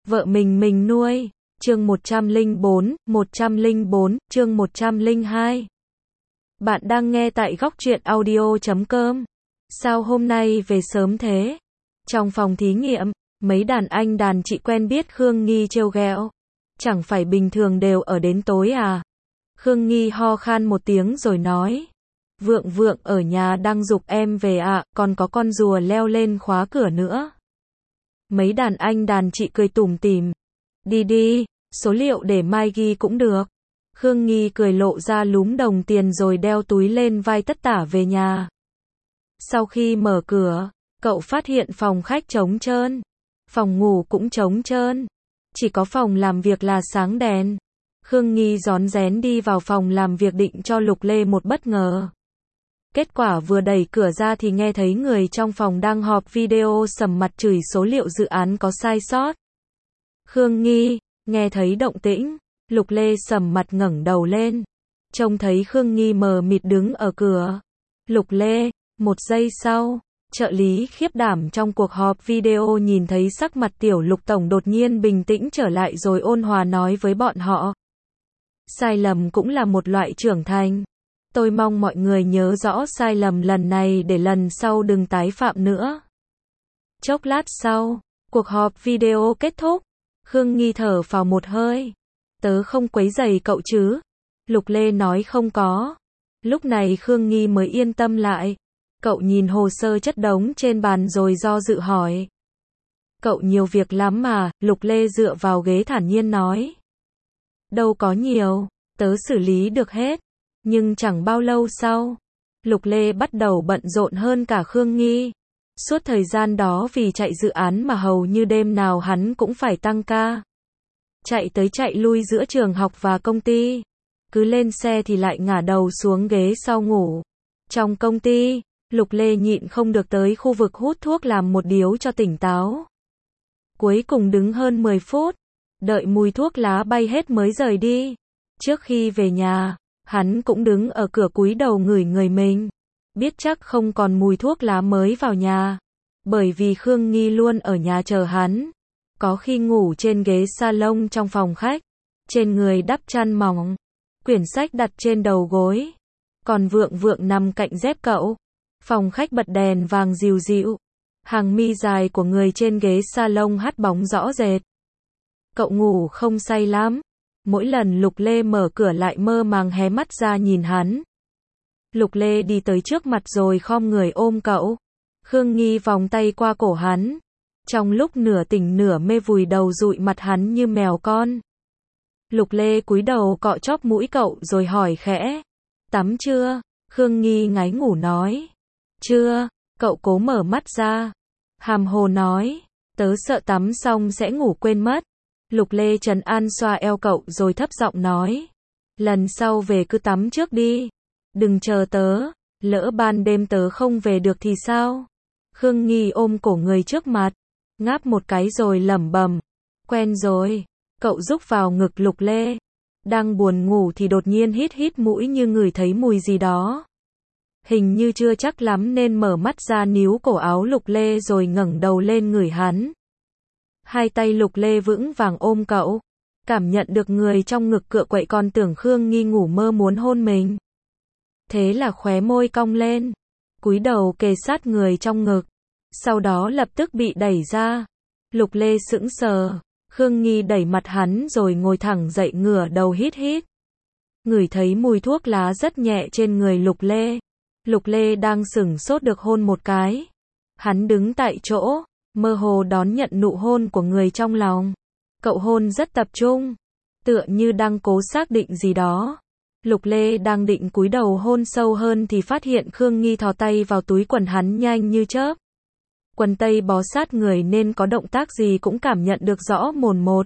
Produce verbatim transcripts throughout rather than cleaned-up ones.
Vợ mình mình nuôi. Chương một trăm lẻ bốn, một trăm lẻ bốn, chương một trăm lẻ hai. Bạn đang nghe tại góc truyện audio chấm com. Sao hôm nay về sớm thế? Trong phòng thí nghiệm, mấy đàn anh đàn chị quen biết Khương Nghi trêu ghẹo. Chẳng phải bình thường đều ở đến tối à? Khương Nghi ho khan một tiếng rồi nói. Vượng Vượng ở nhà đang giục em về ạ, à, còn có con rùa leo lên khóa cửa nữa. Mấy đàn anh đàn chị cười tủm tỉm. Đi đi, số liệu để mai ghi cũng được. Khương Nghi cười lộ ra lúm đồng tiền rồi đeo túi lên vai tất tả về nhà. Sau khi mở cửa, cậu phát hiện phòng khách trống trơn. Phòng ngủ cũng trống trơn. Chỉ có phòng làm việc là sáng đèn. Khương Nghi rón rén đi vào phòng làm việc định cho Lục Lê một bất ngờ. Kết quả vừa đẩy cửa ra thì nghe thấy người trong phòng đang họp video sầm mặt chửi số liệu dự án có sai sót. Khương Nghi, nghe thấy động tĩnh, Lục Lê sầm mặt ngẩng đầu lên. Trông thấy Khương Nghi mờ mịt đứng ở cửa. Lục Lê, một giây sau, trợ lý khiếp đảm trong cuộc họp video nhìn thấy sắc mặt tiểu Lục tổng đột nhiên bình tĩnh trở lại rồi ôn hòa nói với bọn họ. Sai lầm cũng là một loại trưởng thành. Tôi mong mọi người nhớ rõ sai lầm lần này để lần sau đừng tái phạm nữa. Chốc lát sau, cuộc họp video kết thúc. Khương Nghi thở phào một hơi. Tớ không quấy rầy cậu chứ? Lục Lê nói không có. Lúc này Khương Nghi mới yên tâm lại. Cậu nhìn hồ sơ chất đống trên bàn rồi do dự hỏi. Cậu nhiều việc lắm mà, Lục Lê dựa vào ghế thản nhiên nói. Đâu có nhiều, tớ xử lý được hết. Nhưng chẳng bao lâu sau, Lục Lê bắt đầu bận rộn hơn cả Khương Nghi. Suốt thời gian đó vì chạy dự án mà hầu như đêm nào hắn cũng phải tăng ca. Chạy tới chạy lui giữa trường học và công ty. Cứ lên xe thì lại ngả đầu xuống ghế sau ngủ. Trong công ty, Lục Lê nhịn không được tới khu vực hút thuốc làm một điếu cho tỉnh táo. Cuối cùng đứng hơn mười phút, đợi mùi thuốc lá bay hết mới rời đi. Trước khi về nhà, hắn cũng đứng ở cửa cúi đầu ngửi người mình. Biết chắc không còn mùi thuốc lá mới vào nhà. Bởi vì Khương Nghi luôn ở nhà chờ hắn. Có khi ngủ trên ghế salon trong phòng khách. Trên người đắp chăn mỏng. Quyển sách đặt trên đầu gối. Còn Vượng Vượng nằm cạnh dép cậu. Phòng khách bật đèn vàng dịu dịu. Hàng mi dài của người trên ghế salon hắt bóng rõ rệt. Cậu ngủ không say lắm. Mỗi lần Lục Lê mở cửa lại mơ màng hé mắt ra nhìn hắn. Lục Lê đi tới trước mặt rồi khom người ôm cậu. Khương Nghi vòng tay qua cổ hắn. Trong lúc nửa tỉnh nửa mê vùi đầu dụi mặt hắn như mèo con. Lục Lê cúi đầu cọ chóp mũi cậu rồi hỏi khẽ. Tắm chưa? Khương Nghi ngáy ngủ nói. Chưa, cậu cố mở mắt ra. Hàm hồ nói. Tớ sợ tắm xong sẽ ngủ quên mất. Lục Lê trấn an xoa eo cậu rồi thấp giọng nói. Lần sau về cứ tắm trước đi. Đừng chờ tớ. Lỡ ban đêm tớ không về được thì sao? Khương Nghi ôm cổ người trước mặt. Ngáp một cái rồi lẩm bẩm. Quen rồi. Cậu rúc vào ngực Lục Lê. Đang buồn ngủ thì đột nhiên hít hít mũi như ngửi thấy mùi gì đó. Hình như chưa chắc lắm nên mở mắt ra níu cổ áo Lục Lê rồi ngẩng đầu lên ngửi hắn. Hai tay Lục Lê vững vàng ôm cậu. Cảm nhận được người trong ngực cựa quậy còn tưởng Khương Nghi ngủ mơ muốn hôn mình. Thế là khóe môi cong lên. Cúi đầu kề sát người trong ngực. Sau đó lập tức bị đẩy ra. Lục Lê sững sờ. Khương Nghi đẩy mặt hắn rồi ngồi thẳng dậy ngửa đầu hít hít. Ngửi thấy mùi thuốc lá rất nhẹ trên người Lục Lê. Lục Lê đang sửng sốt được hôn một cái. Hắn đứng tại chỗ. Mơ hồ đón nhận nụ hôn của người trong lòng. Cậu hôn rất tập trung. Tựa như đang cố xác định gì đó. Lục Lê đang định cúi đầu hôn sâu hơn thì phát hiện Khương Nghi thò tay vào túi quần hắn nhanh như chớp. Quần tây bó sát người nên có động tác gì cũng cảm nhận được rõ mồn một.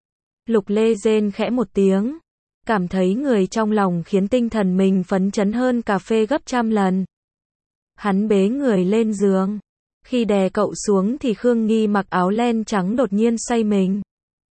Lục Lê rên khẽ một tiếng. Cảm thấy người trong lòng khiến tinh thần mình phấn chấn hơn cà phê gấp trăm lần. Hắn bế người lên giường. Khi đè cậu xuống thì Khương Nghi mặc áo len trắng đột nhiên xoay mình.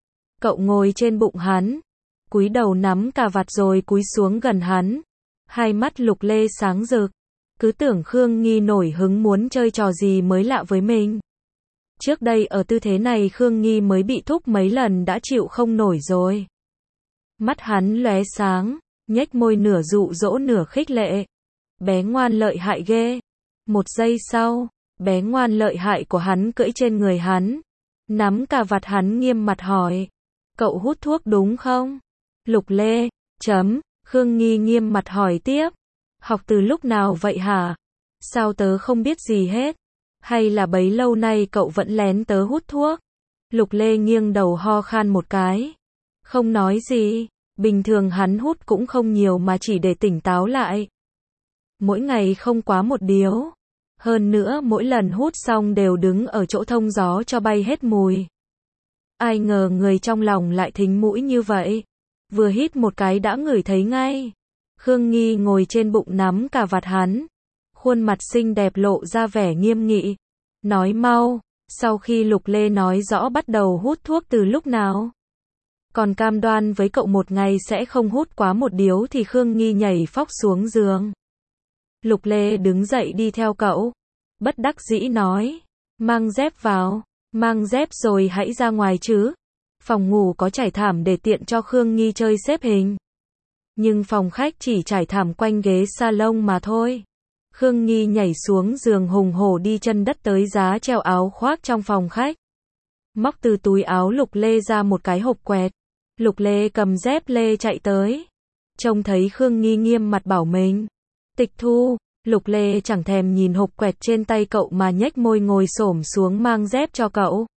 Cậu ngồi trên bụng hắn. Cúi đầu nắm cà vạt rồi cúi xuống gần hắn. Hai mắt Lục Lê sáng rực. Cứ tưởng Khương Nghi nổi hứng muốn chơi trò gì mới lạ với mình. Trước đây ở tư thế này Khương Nghi mới bị thúc mấy lần đã chịu không nổi rồi. Mắt hắn lóe sáng, nhếch môi nửa dụ dỗ nửa khích lệ. Bé ngoan lợi hại ghê. Một giây sau, bé ngoan lợi hại của hắn cưỡi trên người hắn. Nắm cà vạt hắn nghiêm mặt hỏi. Cậu hút thuốc đúng không? Lục Lê, chấm, Khương Nghi nghiêm mặt hỏi tiếp. Học từ lúc nào vậy hả? Sao tớ không biết gì hết? Hay là bấy lâu nay cậu vẫn lén tớ hút thuốc? Lục Lê nghiêng đầu ho khan một cái. Không nói gì, bình thường hắn hút cũng không nhiều mà chỉ để tỉnh táo lại. Mỗi ngày không quá một điếu. Hơn nữa mỗi lần hút xong đều đứng ở chỗ thông gió cho bay hết mùi. Ai ngờ người trong lòng lại thính mũi như vậy. Vừa hít một cái đã ngửi thấy ngay. Khương Nghi ngồi trên bụng nắm cà vạt hắn. Khuôn mặt xinh đẹp lộ ra vẻ nghiêm nghị. Nói mau, sau khi Lục Lê nói rõ bắt đầu hút thuốc từ lúc nào? Còn cam đoan với cậu một ngày sẽ không hút quá một điếu thì Khương Nghi nhảy phóc xuống giường. Lục Lê đứng dậy đi theo cậu. Bất đắc dĩ nói. Mang dép vào. Mang dép rồi hãy ra ngoài chứ. Phòng ngủ có trải thảm để tiện cho Khương Nghi chơi xếp hình. Nhưng phòng khách chỉ trải thảm quanh ghế salon mà thôi. Khương Nghi nhảy xuống giường hùng hổ đi chân đất tới giá treo áo khoác trong phòng khách. Móc từ túi áo Lục Lê ra một cái hộp quẹt. Lục Lê cầm dép lê chạy tới. Trông thấy Khương Nghi nghiêm mặt bảo mình. Tịch Thu, Lục Lê chẳng thèm nhìn hộp quẹt trên tay cậu mà nhếch môi ngồi xổm xuống mang dép cho cậu.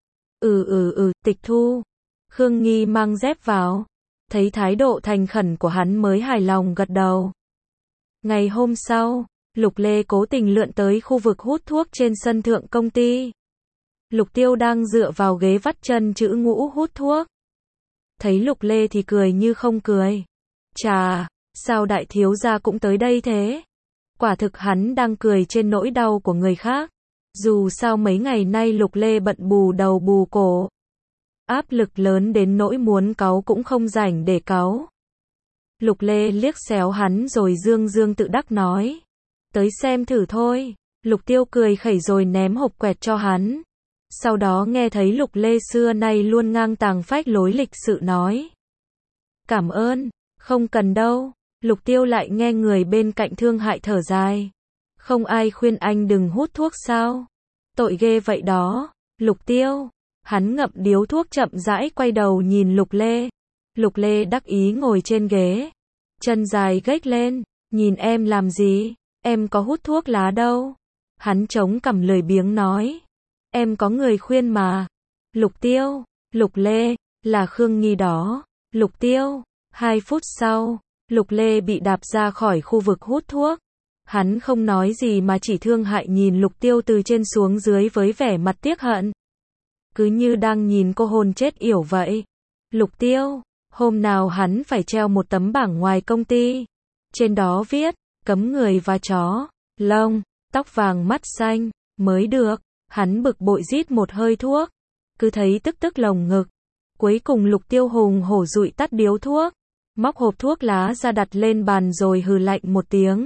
Ừ ừ ừ, Tịch Thu. Khương Nghi mang dép vào. Thấy thái độ thành khẩn của hắn mới hài lòng gật đầu. Ngày hôm sau, Lục Lê cố tình lượn tới khu vực hút thuốc trên sân thượng công ty. Lục Tiêu đang dựa vào ghế vắt chân chữ ngũ hút thuốc. Thấy Lục Lê thì cười như không cười. Chà, sao đại thiếu gia cũng tới đây thế? Quả thực hắn đang cười trên nỗi đau của người khác. Dù sao mấy ngày nay Lục Lê bận bù đầu bù cổ. Áp lực lớn đến nỗi muốn cáu cũng không rảnh để cáu. Lục Lê liếc xéo hắn rồi dương dương tự đắc nói. Tới xem thử thôi. Lục Tiêu cười khẩy rồi ném hộp quẹt cho hắn. Sau đó nghe thấy Lục Lê xưa nay luôn ngang tàng phách lối lịch sự nói. Cảm ơn, không cần đâu. Lục Tiêu lại nghe người bên cạnh thương hại thở dài. Không ai khuyên anh đừng hút thuốc sao? Tội ghê vậy đó. Lục Tiêu. Hắn ngậm điếu thuốc chậm rãi quay đầu nhìn Lục Lê. Lục Lê đắc ý ngồi trên ghế. Chân dài gếch lên. Nhìn em làm gì? Em có hút thuốc lá đâu. Hắn chống cằm lười biếng nói. Em có người khuyên mà. Lục Tiêu. Lục Lê. Là Khương Nghi đó. Lục Tiêu. Hai phút sau, Lục Lê bị đạp ra khỏi khu vực hút thuốc. Hắn không nói gì mà chỉ thương hại nhìn Lục Tiêu từ trên xuống dưới với vẻ mặt tiếc hận. Cứ như đang nhìn cô hồn chết yểu vậy. Lục Tiêu. Hôm nào hắn phải treo một tấm bảng ngoài công ty. Trên đó viết, cấm người và chó, lông, tóc vàng mắt xanh, mới được. Hắn bực bội rít một hơi thuốc. Cứ thấy tức tức lồng ngực. Cuối cùng Lục Tiêu hùng hổ dụi tắt điếu thuốc. Móc hộp thuốc lá ra đặt lên bàn rồi hừ lạnh một tiếng.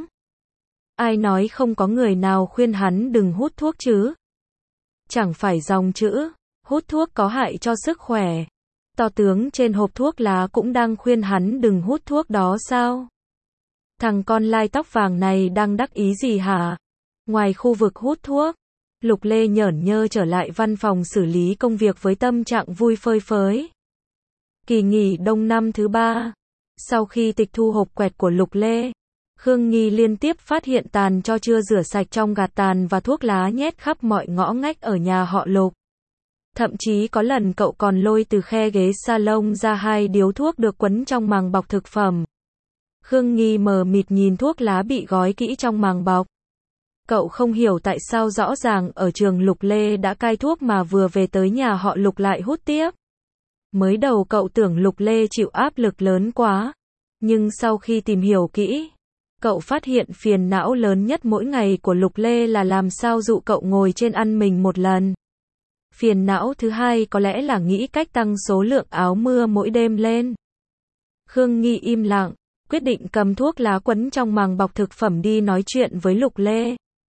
Ai nói không có người nào khuyên hắn đừng hút thuốc chứ? Chẳng phải dòng chữ, hút thuốc có hại cho sức khỏe. To tướng trên hộp thuốc lá cũng đang khuyên hắn đừng hút thuốc đó sao? Thằng con lai tóc vàng này đang đắc ý gì hả? Ngoài khu vực hút thuốc, Lục Lê nhởn nhơ trở lại văn phòng xử lý công việc với tâm trạng vui phơi phới. Kỳ nghỉ đông năm thứ ba. Sau khi tịch thu hộp quẹt của Lục Lê, Khương Nghi liên tiếp phát hiện tàn cho chưa rửa sạch trong gạt tàn và thuốc lá nhét khắp mọi ngõ ngách ở nhà họ Lục. Thậm chí có lần cậu còn lôi từ khe ghế salon ra hai điếu thuốc được quấn trong màng bọc thực phẩm. Khương Nghi mờ mịt nhìn thuốc lá bị gói kỹ trong màng bọc. Cậu không hiểu tại sao rõ ràng ở trường Lục Lê đã cai thuốc mà vừa về tới nhà họ Lục lại hút tiếp. Mới đầu cậu tưởng Lục Lê chịu áp lực lớn quá. Nhưng sau khi tìm hiểu kỹ, cậu phát hiện phiền não lớn nhất mỗi ngày của Lục Lê là làm sao dụ cậu ngồi trên ăn mình một lần. Phiền não thứ hai có lẽ là nghĩ cách tăng số lượng áo mưa mỗi đêm lên. Khương Nghi im lặng, quyết định cầm thuốc lá quấn trong màng bọc thực phẩm đi nói chuyện với Lục Lê.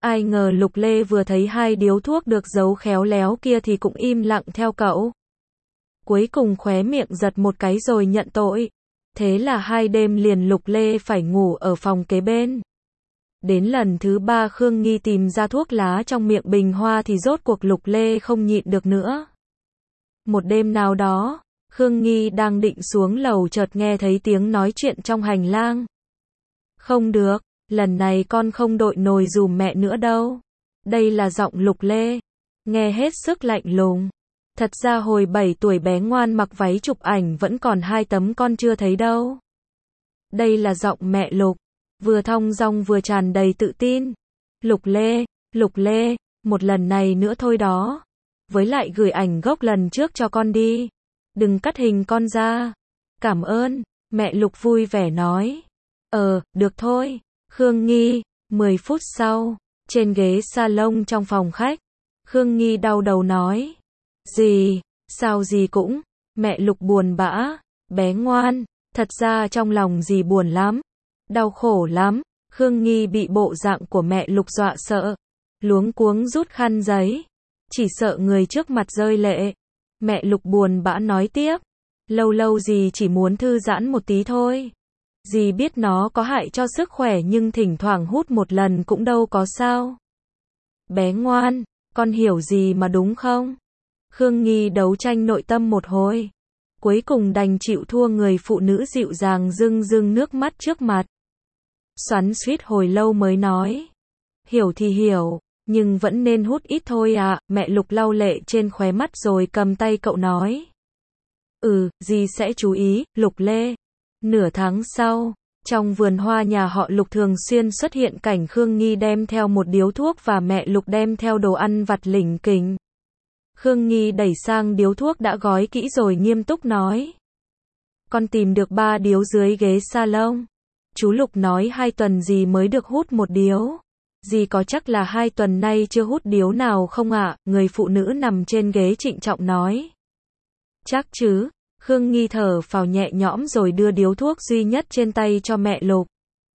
Ai ngờ Lục Lê vừa thấy hai điếu thuốc được giấu khéo léo kia thì cũng im lặng theo cậu. Cuối cùng khóe miệng giật một cái rồi nhận tội. Thế là hai đêm liền Lục Lê phải ngủ ở phòng kế bên. Đến lần thứ ba Khương Nghi tìm ra thuốc lá trong miệng bình hoa thì rốt cuộc Lục Lê không nhịn được nữa. Một đêm nào đó, Khương Nghi đang định xuống lầu chợt nghe thấy tiếng nói chuyện trong hành lang. Không được, lần này con không đội nồi giùm mẹ nữa đâu. Đây là giọng Lục Lê, nghe hết sức lạnh lùng. Thật ra hồi bảy tuổi bé ngoan mặc váy chụp ảnh vẫn còn hai tấm con chưa thấy đâu. Đây là giọng mẹ Lục, vừa thong dong vừa tràn đầy tự tin. Lục Lê, Lục Lê, một lần này nữa thôi đó. Với lại gửi ảnh gốc lần trước cho con đi. Đừng cắt hình con ra. Cảm ơn, mẹ Lục vui vẻ nói. Ờ, được thôi. Khương Nghi, mười phút sau, trên ghế salon trong phòng khách, Khương Nghi đau đầu nói. Gì, sao gì cũng, mẹ Lục buồn bã, bé ngoan, thật ra trong lòng dì buồn lắm, đau khổ lắm. Khương Nghi bị bộ dạng của mẹ Lục dọa sợ, luống cuống rút khăn giấy, chỉ sợ người trước mặt rơi lệ. Mẹ Lục buồn bã nói tiếp, lâu lâu dì chỉ muốn thư giãn một tí thôi. Dì biết nó có hại cho sức khỏe nhưng thỉnh thoảng hút một lần cũng đâu có sao. Bé ngoan, con hiểu gì mà đúng không? Khương Nghi đấu tranh nội tâm một hồi, cuối cùng đành chịu thua người phụ nữ dịu dàng rưng rưng nước mắt trước mặt. Xoắn xuýt hồi lâu mới nói, hiểu thì hiểu, nhưng vẫn nên hút ít thôi à. Mẹ Lục lau lệ trên khóe mắt rồi cầm tay cậu nói. Ừ, dì sẽ chú ý. Lục Lê. Nửa tháng sau, trong vườn hoa nhà họ Lục thường xuyên xuất hiện cảnh Khương Nghi đem theo một điếu thuốc và mẹ Lục đem theo đồ ăn vặt lỉnh kỉnh. Khương Nghi đẩy sang điếu thuốc đã gói kỹ rồi nghiêm túc nói. Con tìm được ba điếu dưới ghế salon. Chú Lục nói hai tuần dì mới được hút một điếu. Dì có chắc là hai tuần nay chưa hút điếu nào không ạ? Người phụ nữ nằm trên ghế trịnh trọng nói. Chắc chứ. Khương Nghi thở phào nhẹ nhõm rồi đưa điếu thuốc duy nhất trên tay cho mẹ Lục.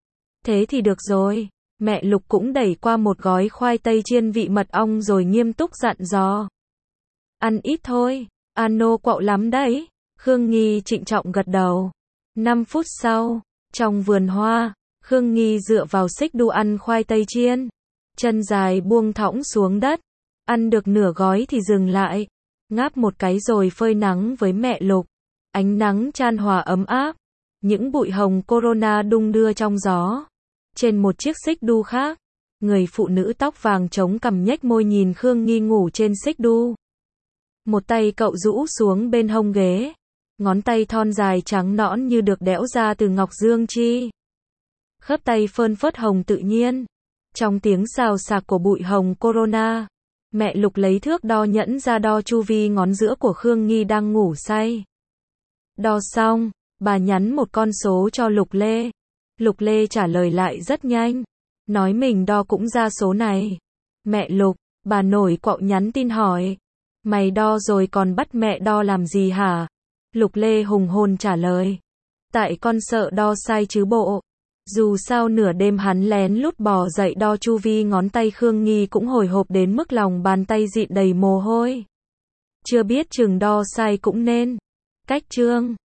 Thế thì được rồi. Mẹ Lục cũng đẩy qua một gói khoai tây chiên vị mật ong rồi nghiêm túc dặn dò. Ăn ít thôi, ano quậu lắm đấy. Khương Nghi trịnh trọng gật đầu. Năm phút sau, trong vườn hoa, Khương Nghi dựa vào xích đu ăn khoai tây chiên. Chân dài buông thõng xuống đất. Ăn được nửa gói thì dừng lại. Ngáp một cái rồi phơi nắng với mẹ Lục. Ánh nắng chan hòa ấm áp. Những bụi hồng corona đung đưa trong gió. Trên một chiếc xích đu khác, người phụ nữ tóc vàng chống cằm nhếch môi nhìn Khương Nghi ngủ trên xích đu. Một tay cậu rũ xuống bên hông ghế. Ngón tay thon dài trắng nõn như được đẽo ra từ ngọc dương chi. Khớp tay phơn phớt hồng tự nhiên. Trong tiếng xào xạc của bụi hồng corona, mẹ Lục lấy thước đo nhẫn ra đo chu vi ngón giữa của Khương Nghi đang ngủ say. Đo xong, bà nhắn một con số cho Lục Lê. Lục Lê trả lời lại rất nhanh, nói mình đo cũng ra số này. Mẹ Lục, bà nổi quạo nhắn tin hỏi. Mày đo rồi còn bắt mẹ đo làm gì hả? Lục Lê hùng hồn trả lời. Tại con sợ đo sai chứ bộ. Dù sao nửa đêm hắn lén lút bò dậy đo chu vi ngón tay Khương Nghi cũng hồi hộp đến mức lòng bàn tay dịn đầy mồ hôi. Chưa biết chừng đo sai cũng nên. Cách chương